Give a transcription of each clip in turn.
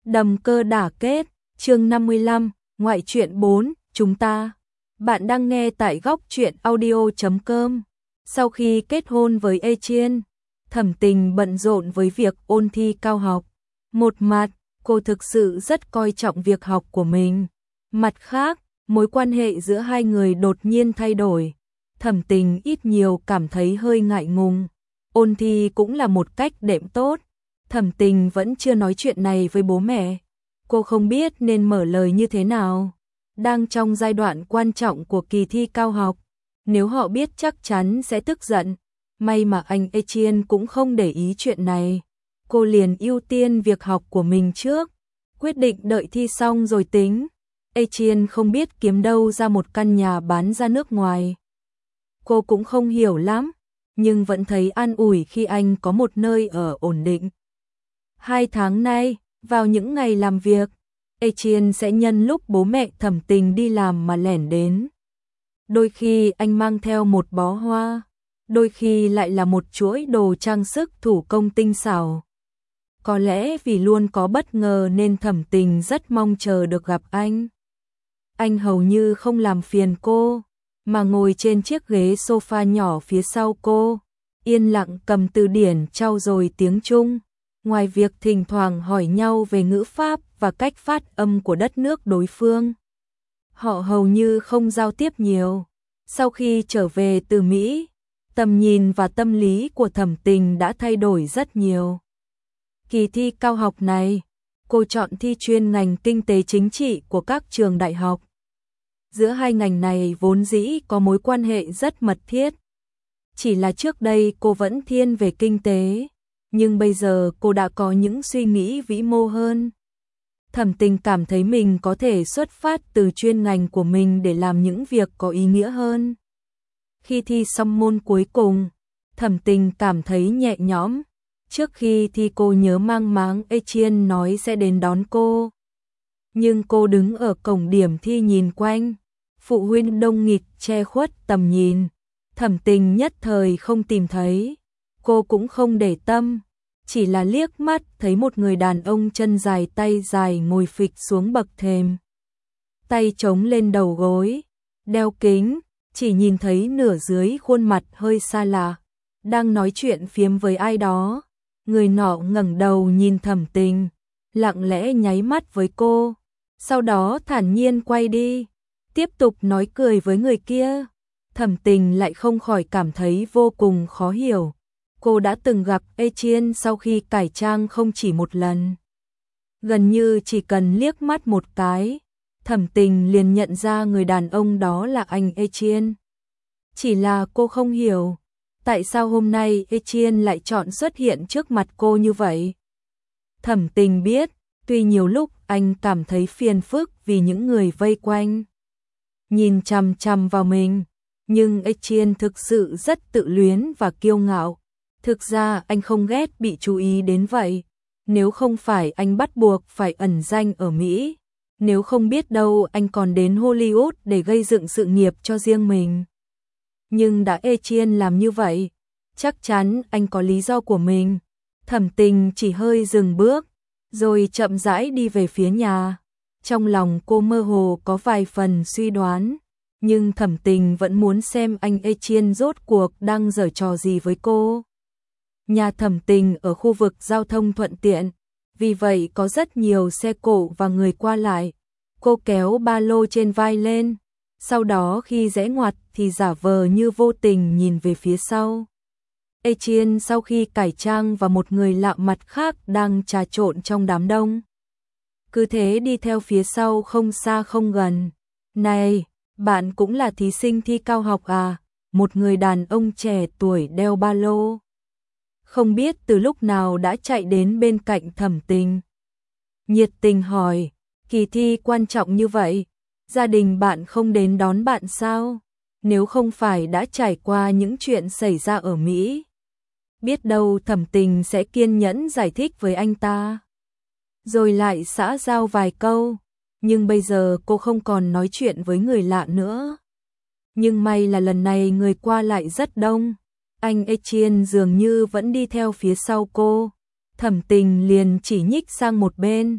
Đầm cơ đả kết, chương 55, ngoại truyện 4, chúng ta. Bạn đang nghe tại góc truyện audio.com. Sau khi kết hôn với Etienne, Thẩm Tình bận rộn với việc ôn thi cao học. Một mặt, cô thực sự rất coi trọng việc học của mình. Mặt khác, mối quan hệ giữa hai người đột nhiên thay đổi. Thẩm Tình ít nhiều cảm thấy hơi ngại ngùng. Ôn thi cũng là một cách đệm tốt. Thẩm Tình vẫn chưa nói chuyện này với bố mẹ. Cô không biết nên mở lời như thế nào. Đang trong giai đoạn quan trọng của kỳ thi cao học. Nếu họ biết chắc chắn sẽ tức giận. May mà anh Etienne cũng không để ý chuyện này. Cô liền ưu tiên việc học của mình trước. Quyết định đợi thi xong rồi tính. Etienne không biết kiếm đâu ra một căn nhà bán ra nước ngoài. Cô cũng không hiểu lắm, nhưng vẫn thấy an ủi khi anh có một nơi ở ổn định. 2 tháng nay, vào những ngày làm việc, Etienne sẽ nhân lúc bố mẹ Thẩm Tình đi làm mà lẻn đến. Đôi khi anh mang theo một bó hoa, đôi khi lại là một chuỗi đồ trang sức thủ công tinh xảo. Có lẽ vì luôn có bất ngờ nên Thẩm Tình rất mong chờ được gặp anh. Anh hầu như không làm phiền cô, mà ngồi trên chiếc ghế sofa nhỏ phía sau cô, yên lặng cầm từ điển trau dồi tiếng Trung. Ngoài việc thỉnh thoảng hỏi nhau về ngữ pháp và cách phát âm của đất nước đối phương, họ hầu như không giao tiếp nhiều. Sau khi trở về từ Mỹ, tầm nhìn và tâm lý của Thẩm Tình đã thay đổi rất nhiều. Kỳ thi cao học này, cô chọn thi chuyên ngành kinh tế chính trị của các trường đại học. Giữa hai ngành này vốn dĩ có mối quan hệ rất mật thiết. Chỉ là trước đây cô vẫn thiên về kinh tế, nhưng bây giờ cô đã có những suy nghĩ vĩ mô hơn. Thẩm Tình cảm thấy mình có thể xuất phát từ chuyên ngành của mình để làm những việc có ý nghĩa hơn. Khi thi xong môn cuối cùng, Thẩm Tình cảm thấy nhẹ nhõm. Trước khi thi cô nhớ mang máng Etienne nói sẽ đến đón cô. Nhưng cô đứng ở cổng điểm thi nhìn quanh, phụ huynh đông nghịt che khuất tầm nhìn. Thẩm Tình nhất thời không tìm thấy. Cô cũng không để tâm, chỉ là liếc mắt thấy một người đàn ông chân dài tay dài ngồi phịch xuống bậc thềm. Tay chống lên đầu gối, đeo kính, chỉ nhìn thấy nửa dưới khuôn mặt hơi xa lạ, đang nói chuyện phiếm với ai đó. Người nọ ngẩng đầu nhìn Thẩm Tình, lặng lẽ nháy mắt với cô, sau đó thản nhiên quay đi, tiếp tục nói cười với người kia. Thẩm Tình lại không khỏi cảm thấy vô cùng khó hiểu. Cô đã từng gặp Etienne sau khi cải trang không chỉ một lần. Gần như chỉ cần liếc mắt một cái, Thẩm Tình liền nhận ra người đàn ông đó là anh Etienne. Chỉ là cô không hiểu, tại sao hôm nay Etienne lại chọn xuất hiện trước mặt cô như vậy. Thẩm Tình biết, tuy nhiều lúc anh cảm thấy phiền phức vì những người vây quanh nhìn chằm chằm vào mình, nhưng Etienne thực sự rất tự luyến và kiêu ngạo. Thực ra anh không ghét bị chú ý đến vậy. Nếu không phải anh bắt buộc phải ẩn danh ở Mỹ, nếu không biết đâu anh còn đến Hollywood để gây dựng sự nghiệp cho riêng mình. Nhưng đã Etienne làm như vậy, chắc chắn anh có lý do của mình. Thẩm Tình chỉ hơi dừng bước, rồi chậm rãi đi về phía nhà. Trong lòng cô mơ hồ có vài phần suy đoán, nhưng Thẩm Tình vẫn muốn xem anh Etienne rốt cuộc đang giở trò gì với cô. Nhà Thẩm Tình ở khu vực giao thông thuận tiện, vì vậy có rất nhiều xe cộ và người qua lại. Cô kéo ba lô trên vai lên, sau đó khi rẽ ngoặt thì giả vờ như vô tình nhìn về phía sau. Etienne sau khi cải trang và một người lạ mặt khác đang trà trộn trong đám đông. Cứ thế đi theo phía sau không xa không gần. Này, bạn cũng là thí sinh thi cao học à? Một người đàn ông trẻ tuổi đeo ba lô, không biết từ lúc nào đã chạy đến bên cạnh Thẩm Tình. Nhiệt tình hỏi, kỳ thi quan trọng như vậy, gia đình bạn không đến đón bạn sao? Nếu không phải đã trải qua những chuyện xảy ra ở Mỹ, biết đâu Thẩm Tình sẽ kiên nhẫn giải thích với anh ta, rồi lại xã giao vài câu. Nhưng bây giờ cô không còn nói chuyện với người lạ nữa. Nhưng may là lần này người qua lại rất đông. Anh Etienne dường như vẫn đi theo phía sau cô. Thẩm Tình liền chỉ nhích sang một bên,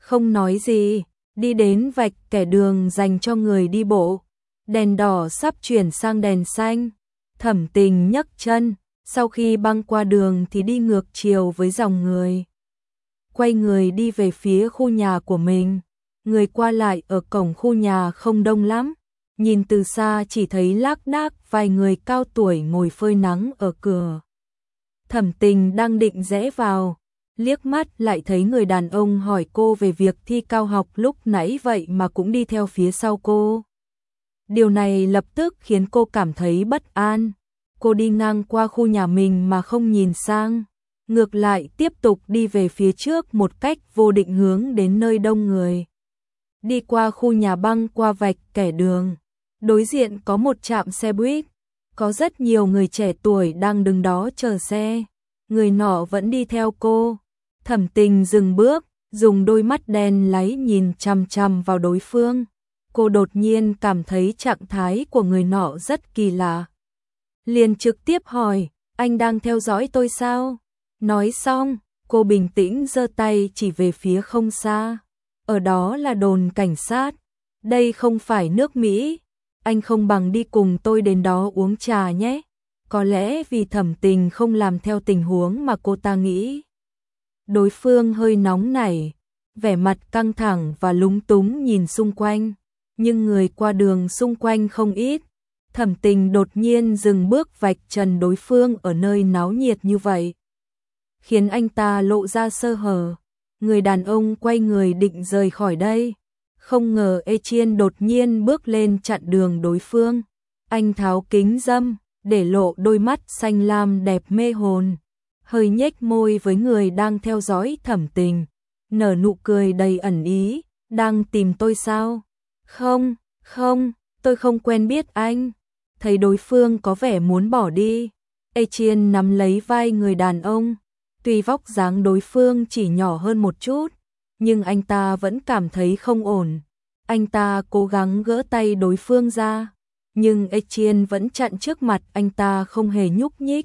không nói gì, đi đến vạch kẻ đường dành cho người đi bộ. Đèn đỏ sắp chuyển sang đèn xanh. Thẩm Tình nhấc chân, sau khi băng qua đường thì đi ngược chiều với dòng người. Quay người đi về phía khu nhà của mình. Người qua lại ở cổng khu nhà không đông lắm. Nhìn từ xa chỉ thấy lác đác vài người cao tuổi ngồi phơi nắng ở cửa. Thẩm Tình đang định rẽ vào, liếc mắt lại thấy người đàn ông hỏi cô về việc thi cao học lúc nãy vậy mà cũng đi theo phía sau cô. Điều này lập tức khiến cô cảm thấy bất an. Cô đi ngang qua khu nhà mình mà không nhìn sang, ngược lại tiếp tục đi về phía trước một cách vô định hướng đến nơi đông người. Đi qua khu nhà băng qua vạch kẻ đường, đối diện có một trạm xe buýt, có rất nhiều người trẻ tuổi đang đứng đó chờ xe. Người nọ vẫn đi theo cô. Thẩm Tình dừng bước, dùng đôi mắt đen láy nhìn chằm chằm vào đối phương. Cô đột nhiên cảm thấy trạng thái của người nọ rất kỳ lạ. Liền trực tiếp hỏi, anh đang theo dõi tôi sao? Nói xong, cô bình tĩnh giơ tay chỉ về phía không xa. Ở đó là đồn cảnh sát. Đây không phải nước Mỹ. Anh không bằng đi cùng tôi đến đó uống trà nhé. Có lẽ vì Thẩm Tình không làm theo tình huống mà cô ta nghĩ. Đối phương hơi nóng nảy, vẻ mặt căng thẳng và lúng túng nhìn xung quanh. Nhưng người qua đường xung quanh không ít. Thẩm Tình đột nhiên dừng bước vạch trần đối phương ở nơi náo nhiệt như vậy, khiến anh ta lộ ra sơ hở. Người đàn ông quay người định rời khỏi đây. Không ngờ Etienne đột nhiên bước lên chặn đường đối phương. Anh tháo kính râm, để lộ đôi mắt xanh lam đẹp mê hồn. Hơi nhếch môi với người đang theo dõi Thẩm Tình, nở nụ cười đầy ẩn ý. Đang tìm tôi sao? Không, không, tôi không quen biết anh. Thấy đối phương có vẻ muốn bỏ đi, Etienne nắm lấy vai người đàn ông. Tuy vóc dáng đối phương chỉ nhỏ hơn một chút, nhưng anh ta vẫn cảm thấy không ổn. Anh ta cố gắng gỡ tay đối phương ra, nhưng Etienne vẫn chặn trước mặt anh ta không hề nhúc nhích.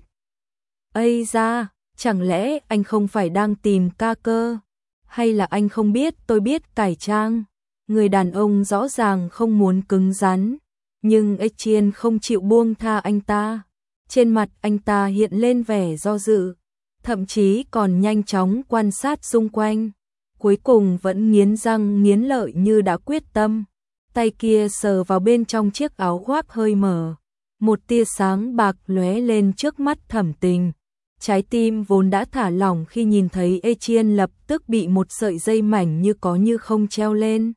Ây da, chẳng lẽ anh không phải đang tìm ca cơ? Hay là anh không biết tôi biết cải trang? Người đàn ông rõ ràng không muốn cứng rắn, nhưng Etienne không chịu buông tha anh ta. Trên mặt anh ta hiện lên vẻ do dự, thậm chí còn nhanh chóng quan sát xung quanh. Cuối cùng vẫn nghiến răng nghiến lợi như đã quyết tâm. Tay kia sờ vào bên trong chiếc áo khoác hơi mở. Một tia sáng bạc lóe lên trước mắt Thẩm Tình. Trái tim vốn đã thả lỏng khi nhìn thấy Etienne lập tức bị một sợi dây mảnh như có như không treo lên.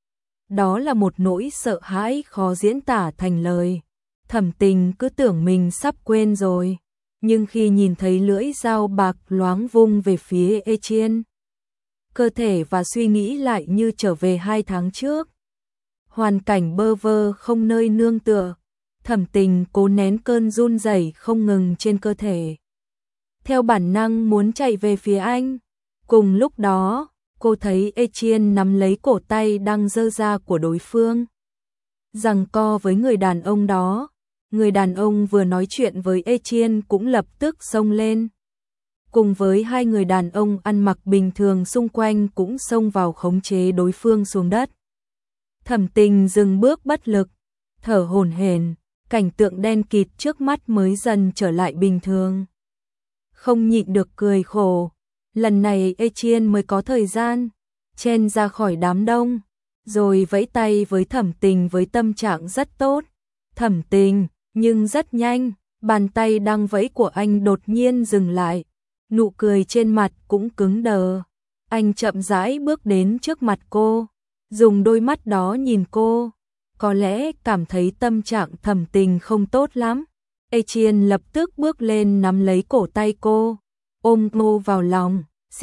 Đó là một nỗi sợ hãi khó diễn tả thành lời. Thẩm Tình cứ tưởng mình sắp quên rồi, nhưng khi nhìn thấy lưỡi dao bạc loáng vung về phía Etienne, cơ thể và suy nghĩ lại như trở về 2 tháng trước. Hoàn cảnh bơ vơ không nơi nương tựa, Thẩm Tình cố nén cơn run rẩy không ngừng trên cơ thể. Theo bản năng muốn chạy về phía anh. Cùng lúc đó, cô thấy Etienne nắm lấy cổ tay đang giơ ra của đối phương, giằng co với người đàn ông đó. Người đàn ông vừa nói chuyện với Etienne cũng lập tức xông lên. Cùng với hai người đàn ông ăn mặc bình thường xung quanh cũng xông vào khống chế đối phương xuống đất. Thẩm Tình dừng bước bất lực, thở hổn hển, cảnh tượng đen kịt trước mắt mới dần trở lại bình thường. Không nhịn được cười khổ, lần này Etienne mới có thời gian chen ra khỏi đám đông, rồi vẫy tay với Thẩm Tình với tâm trạng rất tốt. Thẩm Tình, nhưng rất nhanh, bàn tay đang vẫy của anh đột nhiên dừng lại, nụ cười trên mặt cũng cứng đờ. Anh chậm rãi bước đến trước mặt cô, dùng đôi mắt đó nhìn cô, có lẽ cảm thấy tâm trạng Thẩm Tình không tốt lắm. Etienne lập tức bước lên nắm lấy cổ tay cô, ôm cô vào lòng.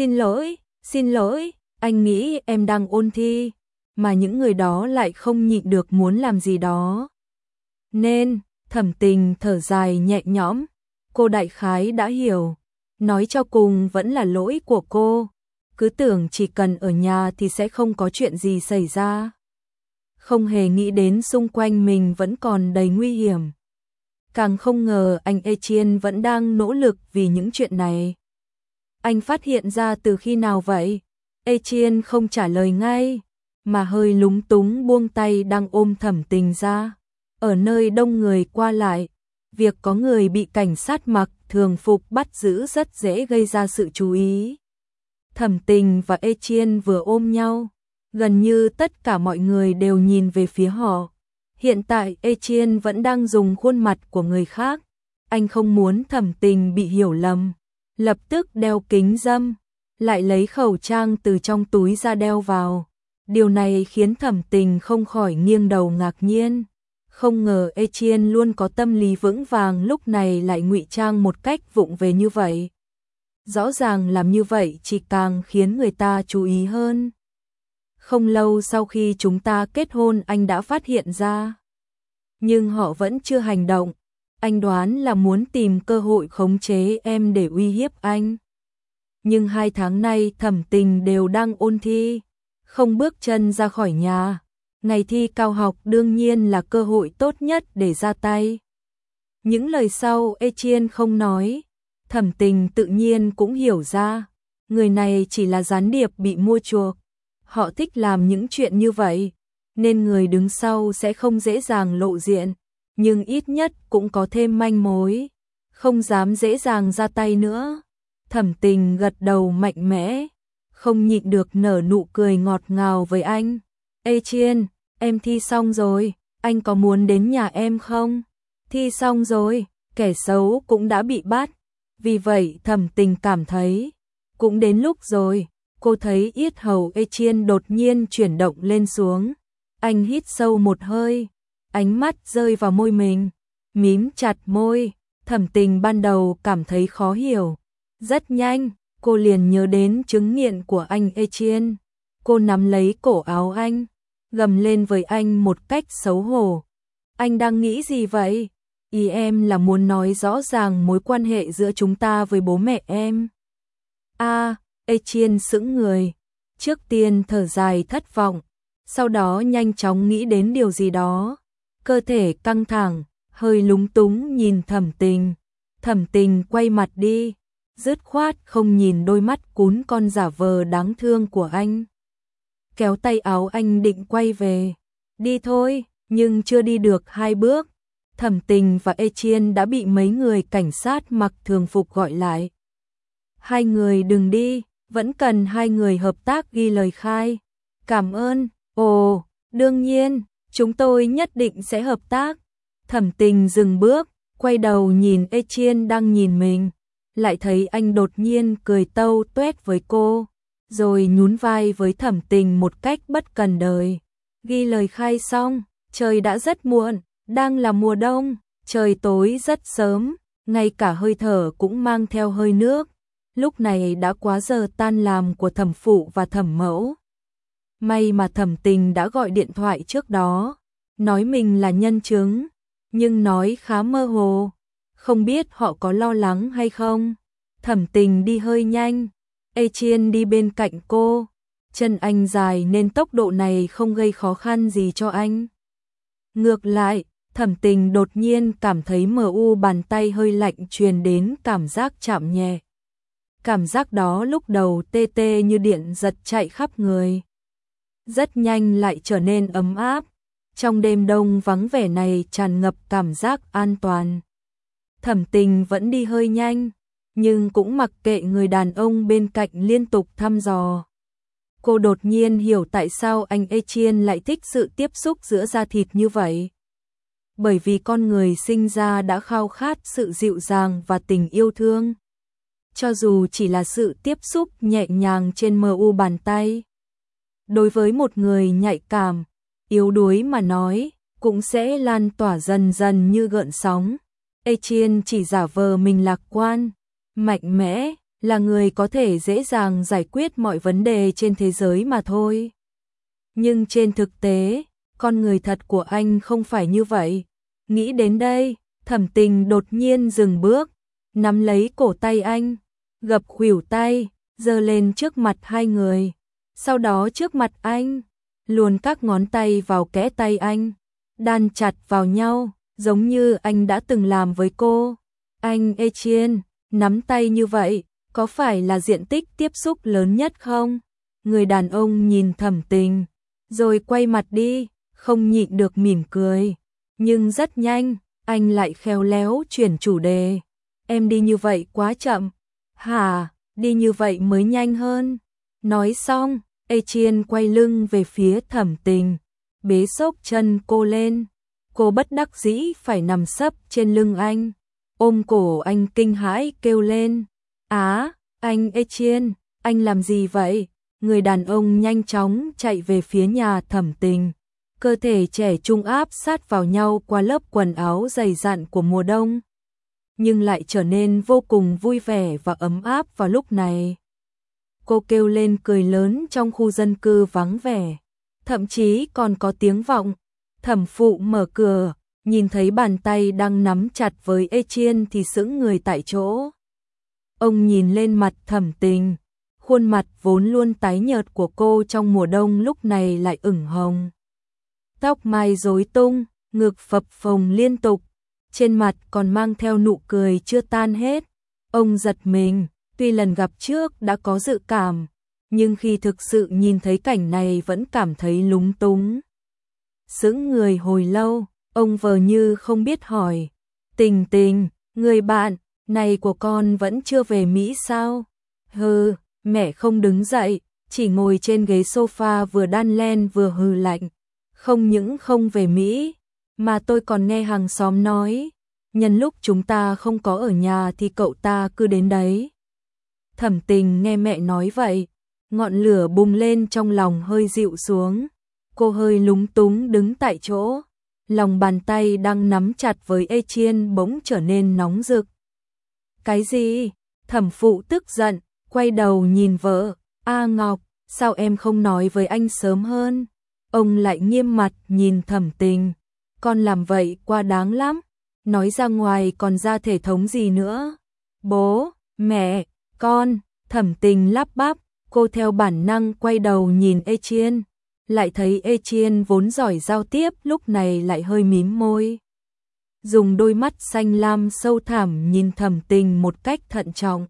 Xin lỗi, anh nghĩ em đang ôn thi, mà những người đó lại không nhịn được muốn làm gì đó. Nên, Thẩm Tình thở dài nhẹ nhõm, cô đại khái đã hiểu, nói cho cùng vẫn là lỗi của cô, cứ tưởng chỉ cần ở nhà thì sẽ không có chuyện gì xảy ra. Không hề nghĩ đến xung quanh mình vẫn còn đầy nguy hiểm. Càng không ngờ anh Etienne vẫn đang nỗ lực vì những chuyện này. Anh phát hiện ra từ khi nào vậy? Etienne không trả lời ngay, mà hơi lúng túng buông tay đang ôm Thẩm Tình ra. Ở nơi đông người qua lại, việc có người bị cảnh sát mặc thường phục bắt giữ rất dễ gây ra sự chú ý. Thẩm Tình và Etienne vừa ôm nhau, gần như tất cả mọi người đều nhìn về phía họ. Hiện tại Etienne vẫn đang dùng khuôn mặt của người khác, anh không muốn Thẩm Tình bị hiểu lầm, lập tức đeo kính râm, lại lấy khẩu trang từ trong túi ra đeo vào. Điều này khiến Thẩm Tình không khỏi nghiêng đầu ngạc nhiên. Không ngờ Etienne luôn có tâm lý vững vàng lúc này lại ngụy trang một cách vụng về như vậy. Rõ ràng làm như vậy chỉ càng khiến người ta chú ý hơn. Không lâu sau khi chúng ta kết hôn anh đã phát hiện ra. Nhưng họ vẫn chưa hành động. Anh đoán là muốn tìm cơ hội khống chế em để uy hiếp anh. Nhưng 2 tháng nay Thẩm Tình đều đang ôn thi, không bước chân ra khỏi nhà. Ngày thi cao học đương nhiên là cơ hội tốt nhất để ra tay. Những lời sau Etienne không nói, Thẩm Tình tự nhiên cũng hiểu ra. Người này chỉ là gián điệp bị mua chuộc. Họ thích làm những chuyện như vậy, nên người đứng sau sẽ không dễ dàng lộ diện. Nhưng ít nhất cũng có thêm manh mối, không dám dễ dàng ra tay nữa. Thẩm Tình gật đầu mạnh mẽ, không nhịn được nở nụ cười ngọt ngào với anh. Etienne, em thi xong rồi, anh có muốn đến nhà em không? Thi xong rồi, kẻ xấu cũng đã bị bắt. Vì vậy Thẩm Tình cảm thấy, cũng đến lúc rồi. Cô thấy yết hầu Etienne đột nhiên chuyển động lên xuống. Anh hít sâu một hơi, ánh mắt rơi vào môi mình, mím chặt môi. Thẩm Tình ban đầu cảm thấy khó hiểu. Rất nhanh, cô liền nhớ đến chứng nghiện của anh Etienne. Cô nắm lấy cổ áo anh, gầm lên với anh một cách xấu hổ. Anh đang nghĩ gì vậy? Ý em là muốn nói rõ ràng mối quan hệ giữa chúng ta với bố mẹ em. Etienne sững người, trước tiên thở dài thất vọng, sau đó nhanh chóng nghĩ đến điều gì đó. Cơ thể căng thẳng, hơi lúng túng nhìn Thẩm Tình. Thẩm Tình quay mặt đi, dứt khoát không nhìn đôi mắt cún con giả vờ đáng thương của anh. Kéo tay áo anh định quay về. Đi thôi, nhưng chưa đi được 2 bước. Thẩm Tình và Etienne đã bị mấy người cảnh sát mặc thường phục gọi lại. 2 người đừng đi, vẫn cần 2 người hợp tác ghi lời khai. Cảm ơn. Ồ, đương nhiên, chúng tôi nhất định sẽ hợp tác. Thẩm Tình dừng bước, quay đầu nhìn Etienne đang nhìn mình, lại thấy anh đột nhiên cười tâu tuét với cô, rồi nhún vai với Thẩm Tình một cách bất cần đời. Ghi lời khai xong, trời đã rất muộn, đang là mùa đông, trời tối rất sớm, ngay cả hơi thở cũng mang theo hơi nước. Lúc này đã quá giờ tan làm của thẩm phụ và thẩm mẫu. May mà Thẩm Tình đã gọi điện thoại trước đó, nói mình là nhân chứng, nhưng nói khá mơ hồ, không biết họ có lo lắng hay không. Thẩm Tình đi hơi nhanh, Etienne đi bên cạnh cô, chân anh dài nên tốc độ này không gây khó khăn gì cho anh. Ngược lại, Thẩm Tình đột nhiên cảm thấy bàn tay hơi lạnh truyền đến cảm giác chạm nhẹ. Cảm giác đó lúc đầu tê tê như điện giật chạy khắp người. Rất nhanh lại trở nên ấm áp. Trong đêm đông vắng vẻ này tràn ngập cảm giác an toàn. Thẩm Tình vẫn đi hơi nhanh, nhưng cũng mặc kệ người đàn ông bên cạnh liên tục thăm dò. Cô đột nhiên hiểu tại sao anh Etienne lại thích sự tiếp xúc giữa da thịt như vậy. Bởi vì con người sinh ra đã khao khát sự dịu dàng và tình yêu thương. Cho dù chỉ là sự tiếp xúc nhẹ nhàng trên bàn tay. Đối với một người nhạy cảm, yếu đuối mà nói, cũng sẽ lan tỏa dần dần như gợn sóng. Etienne chỉ giả vờ mình lạc quan, mạnh mẽ, là người có thể dễ dàng giải quyết mọi vấn đề trên thế giới mà thôi. Nhưng trên thực tế, con người thật của anh không phải như vậy. Nghĩ đến đây, Thẩm Tình đột nhiên dừng bước, nắm lấy cổ tay anh, gập khuỷu tay, giơ lên trước mặt 2 người. Sau đó trước mặt anh, luồn các ngón tay vào kẽ tay anh, đan chặt vào nhau, giống như anh đã từng làm với cô. Anh Etienne, nắm tay như vậy, có phải là diện tích tiếp xúc lớn nhất không? Người đàn ông nhìn Thẩm Tình, rồi quay mặt đi, không nhịn được mỉm cười. Nhưng rất nhanh, anh lại khéo léo chuyển chủ đề. Em đi như vậy quá chậm. Hả, đi như vậy mới nhanh hơn. Nói xong, Etienne quay lưng về phía Thẩm Tình, bế xốc chân cô lên. Cô bất đắc dĩ phải nằm sấp trên lưng anh, ôm cổ anh kinh hãi kêu lên. Á, anh Etienne, anh làm gì vậy? Người đàn ông nhanh chóng chạy về phía nhà Thẩm Tình. Cơ thể trẻ trung áp sát vào nhau qua lớp quần áo dày dặn của mùa đông, nhưng lại trở nên vô cùng vui vẻ và ấm áp vào lúc này. Cô kêu lên cười lớn trong khu dân cư vắng vẻ, thậm chí còn có tiếng vọng. Thẩm phụ mở cửa, nhìn thấy bàn tay đang nắm chặt với Etienne thì sững người tại chỗ. Ông nhìn lên mặt Thẩm Tình, khuôn mặt vốn luôn tái nhợt của cô trong mùa đông lúc này lại ửng hồng. Tóc mai rối tung, ngực phập phồng liên tục, trên mặt còn mang theo nụ cười chưa tan hết. Ông giật mình, tuy lần gặp trước đã có dự cảm, nhưng khi thực sự nhìn thấy cảnh này vẫn cảm thấy lúng túng. Sững người hồi lâu, ông vờ như không biết hỏi. Tình Tình, người bạn này của con vẫn chưa về Mỹ sao? Hừ, mẹ không đứng dậy, chỉ ngồi trên ghế sofa vừa đan len vừa hừ lạnh. Không những không về Mỹ, mà tôi còn nghe hàng xóm nói, nhân lúc chúng ta không có ở nhà thì cậu ta cứ đến đấy. Thẩm Tình nghe mẹ nói vậy, ngọn lửa bùng lên trong lòng hơi dịu xuống. Cô hơi lúng túng đứng tại chỗ, lòng bàn tay đang nắm chặt với Etienne bỗng trở nên nóng rực. Cái gì? Thẩm phụ tức giận, quay đầu nhìn vợ. A Ngọc, sao em không nói với anh sớm hơn? Ông lại nghiêm mặt nhìn Thẩm Tình. Con làm vậy quá đáng lắm. Nói ra ngoài còn ra thể thống gì nữa? Bố, mẹ, con. Thẩm Tình lắp bắp. Cô theo bản năng quay đầu nhìn Etienne, lại thấy Etienne vốn giỏi giao tiếp lúc này lại hơi mím môi, dùng đôi mắt xanh lam sâu thẳm nhìn Thẩm Tình một cách thận trọng,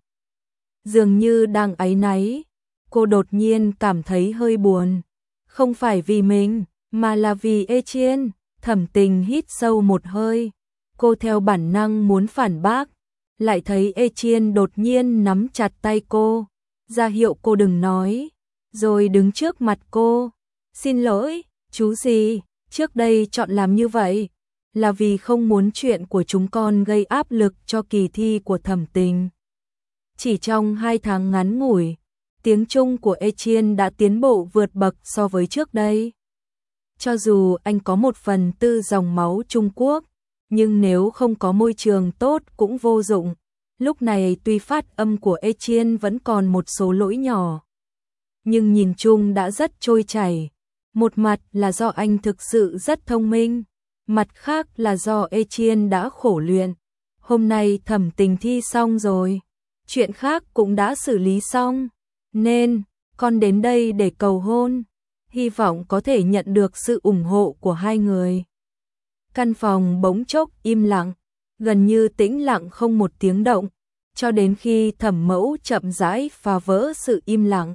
dường như đang áy náy. Cô đột nhiên cảm thấy hơi buồn, không phải vì mình, mà là vì Etienne. Thẩm Tình hít sâu một hơi, cô theo bản năng muốn phản bác, lại thấy Etienne đột nhiên nắm chặt tay cô, ra hiệu cô đừng nói, rồi đứng trước mặt cô. Xin lỗi, chú gì, trước đây chọn làm như vậy là vì không muốn chuyện của chúng con gây áp lực cho kỳ thi của Thẩm Tình. Chỉ trong 2 tháng ngắn ngủi, tiếng Trung của Etienne đã tiến bộ vượt bậc so với trước đây. Cho dù anh có một phần tư dòng máu Trung Quốc, nhưng nếu không có môi trường tốt cũng vô dụng. Lúc này tuy phát âm của Etienne vẫn còn một số lỗi nhỏ, nhưng nhìn chung đã rất trôi chảy. Một mặt là do anh thực sự rất thông minh, mặt khác là do Etienne đã khổ luyện. Hôm nay Thẩm Tình thi xong rồi, chuyện khác cũng đã xử lý xong, nên con đến đây để cầu hôn, hy vọng có thể nhận được sự ủng hộ của hai người. Căn phòng bỗng chốc im lặng, gần như tĩnh lặng không một tiếng động, cho đến khi Thẩm Mẫu chậm rãi phá vỡ sự im lặng.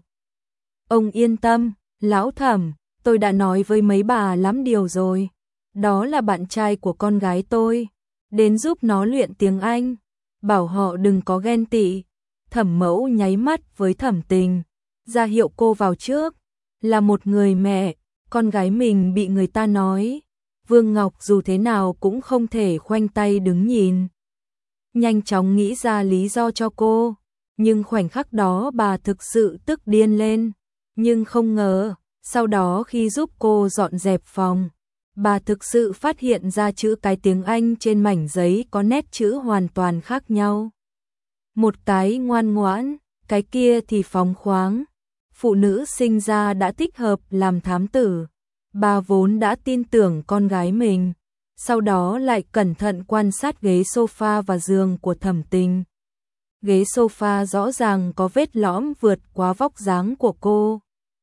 Ông yên tâm, lão Thẩm, tôi đã nói với mấy bà lắm điều rồi. Đó là bạn trai của con gái tôi, đến giúp nó luyện tiếng Anh, bảo họ đừng có ghen tị. Thẩm Mẫu nháy mắt với Thẩm Tình, ra hiệu cô vào trước. Là một người mẹ, con gái mình bị người ta nói, Vương Ngọc dù thế nào cũng không thể khoanh tay đứng nhìn. Nhanh chóng nghĩ ra lý do cho cô, nhưng khoảnh khắc đó bà thực sự tức điên lên. Nhưng không ngờ, sau đó khi giúp cô dọn dẹp phòng, bà thực sự phát hiện ra chữ cái tiếng Anh trên mảnh giấy có nét chữ hoàn toàn khác nhau. Một cái ngoan ngoãn, cái kia thì phóng khoáng. Phụ nữ sinh ra đã thích hợp làm thám tử. Bà vốn đã tin tưởng con gái mình, sau đó lại cẩn thận quan sát ghế sofa và giường của Thẩm Tình. Ghế sofa rõ ràng có vết lõm vượt quá vóc dáng của cô,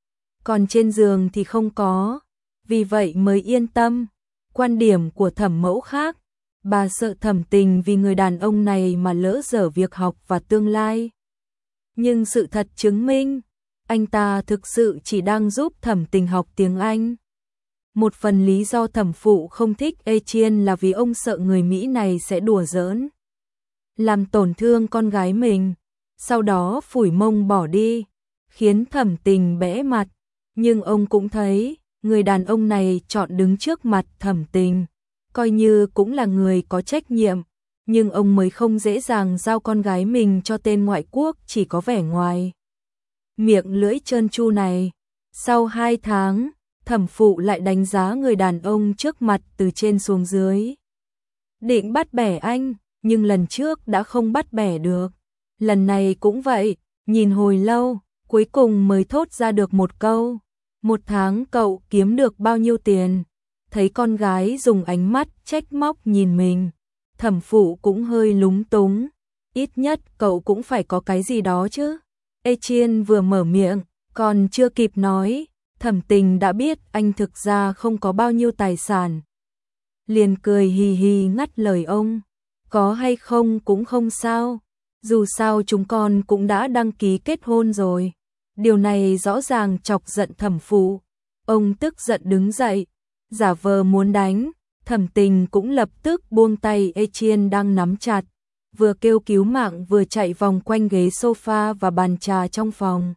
còn trên giường thì không có, vì vậy mới yên tâm. Quan điểm của Thẩm Mẫu khác, bà sợ Thẩm Tình vì người đàn ông này mà lỡ dở việc học và tương lai. Nhưng sự thật chứng minh, anh ta thực sự chỉ đang giúp Thẩm Tình học tiếng Anh. Một phần lý do thẩm phụ không thích Etienne là vì ông sợ người Mỹ này sẽ đùa giỡn, làm tổn thương con gái mình, sau đó phủi mông bỏ đi, khiến Thẩm Tình bẽ mặt. Nhưng ông cũng thấy, người đàn ông này chọn đứng trước mặt Thẩm Tình, coi như cũng là người có trách nhiệm, nhưng ông mới không dễ dàng giao con gái mình cho tên ngoại quốc chỉ có vẻ ngoài miệng lưỡi trơn tru này. Sau 2 tháng, thẩm phụ lại đánh giá người đàn ông trước mặt từ trên xuống dưới. Định bắt bẻ anh, nhưng lần trước đã không bắt bẻ được. Lần này cũng vậy, nhìn hồi lâu, cuối cùng mới thốt ra được một câu. 1 tháng cậu kiếm được bao nhiêu tiền? Thấy con gái dùng ánh mắt trách móc nhìn mình, thẩm phụ cũng hơi lúng túng. Ít nhất cậu cũng phải có cái gì đó chứ. Etienne vừa mở miệng, còn chưa kịp nói, Thẩm Tình đã biết anh thực ra không có bao nhiêu tài sản. Liền cười hì hì ngắt lời ông, có hay không cũng không sao, dù sao chúng con cũng đã đăng ký kết hôn rồi. Điều này rõ ràng chọc giận thẩm phụ. Ông tức giận đứng dậy, giả vờ muốn đánh, Thẩm Tình cũng lập tức buông tay Etienne đang nắm chặt, vừa kêu cứu mạng vừa chạy vòng quanh ghế sofa và bàn trà trong phòng.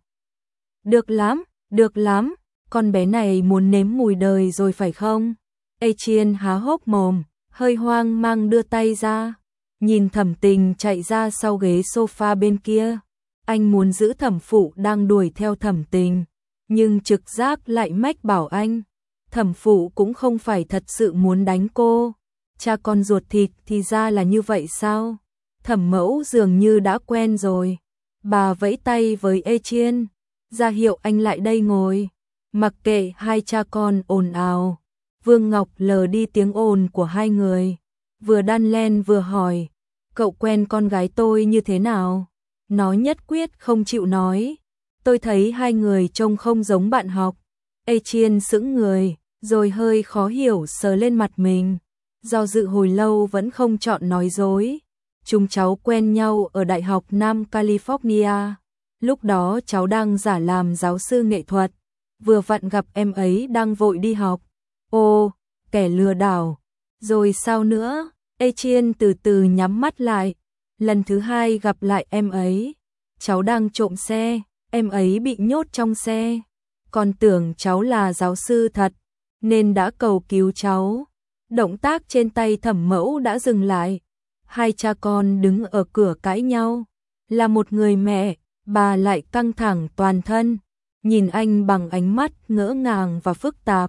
Được lắm, con bé này muốn nếm mùi đời rồi phải không? Etienne há hốc mồm, hơi hoang mang đưa tay ra, nhìn Thẩm Tình chạy ra sau ghế sofa bên kia. Anh muốn giữ thẩm phụ đang đuổi theo Thẩm Tình, nhưng trực giác lại mách bảo anh, thẩm phụ cũng không phải thật sự muốn đánh cô. Cha con ruột thịt thì ra là như vậy sao? Thẩm mẫu dường như đã quen rồi. Bà vẫy tay với Etienne, ra hiệu anh lại đây ngồi. Mặc kệ hai cha con ồn ào, Vương Ngọc lờ đi tiếng ồn của hai người, vừa đan len vừa hỏi, cậu quen con gái tôi như thế nào? Nó nhất quyết không chịu nói. Tôi thấy hai người trông không giống bạn học. Etienne sững người, rồi hơi khó hiểu sờ lên mặt mình. Do dự hồi lâu vẫn không chọn nói dối. Chúng cháu quen nhau ở Đại học Nam California. Lúc đó cháu đang giả làm giáo sư nghệ thuật. Vừa vặn gặp em ấy đang vội đi học. Ô, kẻ lừa đảo. Rồi sao nữa? Etienne từ từ nhắm mắt lại. Lần thứ hai gặp lại em ấy, cháu đang trộm xe, em ấy bị nhốt trong xe. Còn tưởng cháu là giáo sư thật, nên đã cầu cứu cháu. Động tác trên tay thẩm mẫu đã dừng lại. Hai cha con đứng ở cửa cãi nhau. Là một người mẹ, bà lại căng thẳng toàn thân, nhìn anh bằng ánh mắt ngỡ ngàng và phức tạp.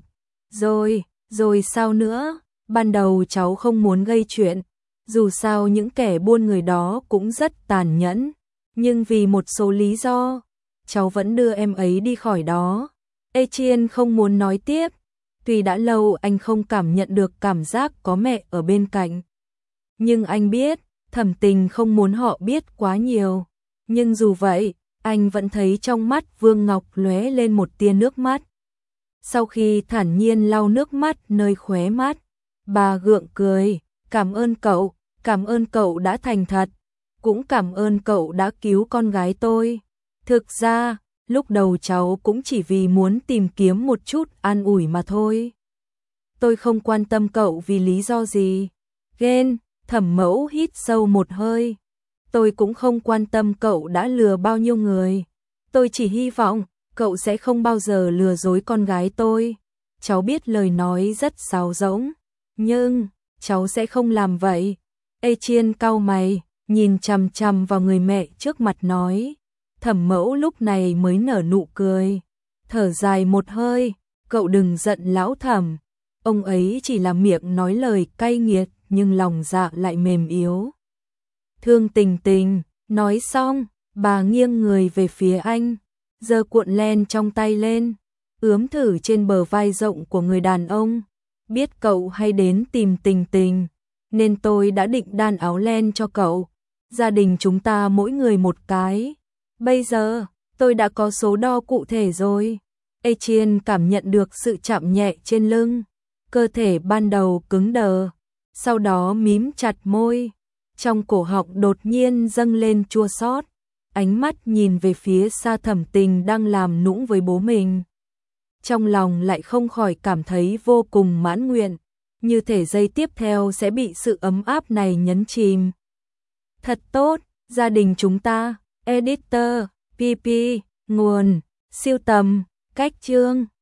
Rồi sao nữa? Ban đầu cháu không muốn gây chuyện. Dù sao những kẻ buôn người đó cũng rất tàn nhẫn, nhưng vì một số lý do, cháu vẫn đưa em ấy đi khỏi đó. Etienne không muốn nói tiếp, tuy đã lâu anh không cảm nhận được cảm giác có mẹ ở bên cạnh. Nhưng anh biết, Thẩm Tình không muốn họ biết quá nhiều. Nhưng dù vậy, anh vẫn thấy trong mắt Vương Ngọc lóe lên một tia nước mắt. Sau khi thản nhiên lau nước mắt nơi khóe mắt, bà gượng cười, cảm ơn cậu đã thành thật, cũng cảm ơn cậu đã cứu con gái tôi. Thực ra, lúc đầu cháu cũng chỉ vì muốn tìm kiếm một chút an ủi mà thôi. Tôi không quan tâm cậu vì lý do gì. Ghen, thẩm mẫu hít sâu một hơi. Tôi cũng không quan tâm cậu đã lừa bao nhiêu người. Tôi chỉ hy vọng cậu sẽ không bao giờ lừa dối con gái tôi. Cháu biết lời nói rất sáo rỗng, nhưng cháu sẽ không làm vậy. Etienne cau mày, nhìn chằm chằm vào người mẹ trước mặt nói. Thẩm mẫu lúc này mới nở nụ cười, thở dài một hơi, cậu đừng giận lão Thẩm. Ông ấy chỉ là miệng nói lời cay nghiệt nhưng lòng dạ lại mềm yếu. Thương Tình Tình, nói xong, bà nghiêng người về phía anh, giơ cuộn len trong tay lên, ướm thử trên bờ vai rộng của người đàn ông. Biết cậu hay đến tìm Tình Tình, nên tôi đã định đan áo len cho cậu. Gia đình chúng ta mỗi người một cái. Bây giờ, tôi đã có số đo cụ thể rồi. Etienne cảm nhận được sự chạm nhẹ trên lưng. Cơ thể ban đầu cứng đờ, sau đó mím chặt môi. Trong cổ họng đột nhiên dâng lên chua xót. ánh mắt nhìn về phía xa Thẩm Tình đang làm nũng với bố mình. Trong lòng lại không khỏi cảm thấy vô cùng mãn nguyện, như thể giây tiếp theo sẽ bị sự ấm áp này nhấn chìm. Thật tốt, gia đình chúng ta, editor, PP, nguồn, siêu tầm, cách chương.